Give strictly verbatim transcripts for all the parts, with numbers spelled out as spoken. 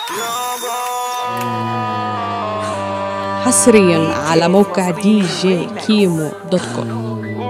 حصريا على موقع دي جي كيمو دوت كوم.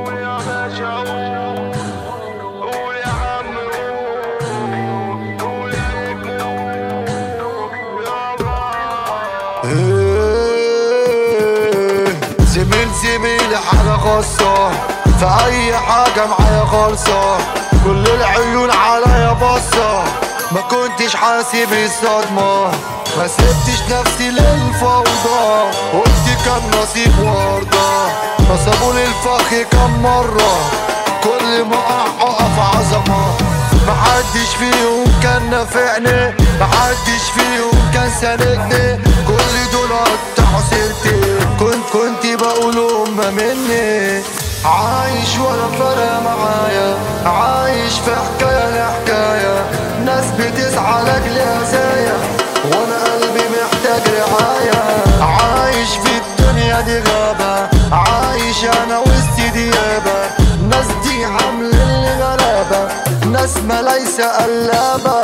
زميل زميل حاجة خاصة، في أي حاجة معايا خالصة، كل العيون عليا باصة، ما كنتش حاسب الصدمة، ما سبتش نفسي للفوضى، قلت كان نصيب وارضة، نصبوا الفخ كم مرة، كل ما أقف عظمة، محدش فيهم كان نافعني، محدش فيهم كان ساندني، كل دول قطعوا سيرتي، كنت كنت بقول هما مني، عايش ولا فرق معايا، عايش في حكاية لحكاية، ناس بتسعى لاجل هزايا، وانا قلبي محتاج رعاية، عايش في الدنيا دي غابة، عايش انا وسط ديابة، ناس دي عامل اللي غلابة، ناس ما ليس قلابة.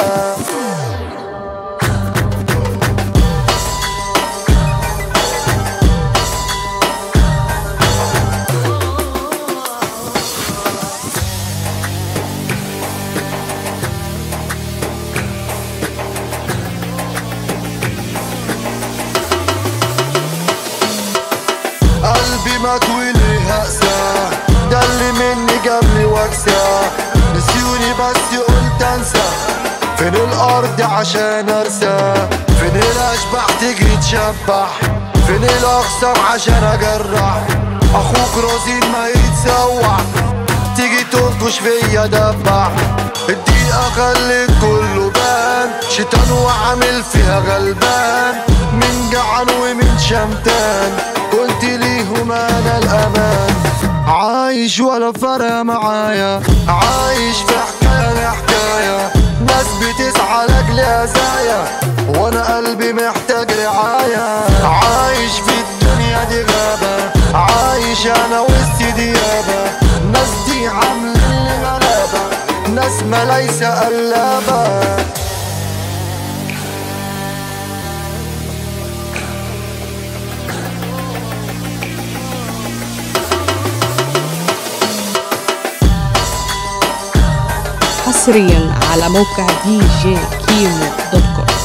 قلبي مكويلي هقسى، ده اللي مني جابلي وكسة، نسيوني بس قلت انسى، فين الارض عشان ارسى، فين الاشباح تيجي تشبح، فين الاخصام عشان اجرح، اخوك رزين ما يتسوح، تيجي تنكش فيا دبح، الدقيقة خلت كله بان، شيطان وعامل فيها غلبان، من جعان ومن شمتان، قلت ليهم انا الامان، عايش ولا فرق معايا، عايش في حكاية لحكاية، ناس بتسعى لاجل هزايا، وانا قلبي محتاج رعاية، عايش في الدنيا دي غابة، عايش انا وسط ديابة، ناس دي عامل اللي غلابة، ناس ما ليس قلابة. حصريا على موقع دي جي كيمو دوت كوم.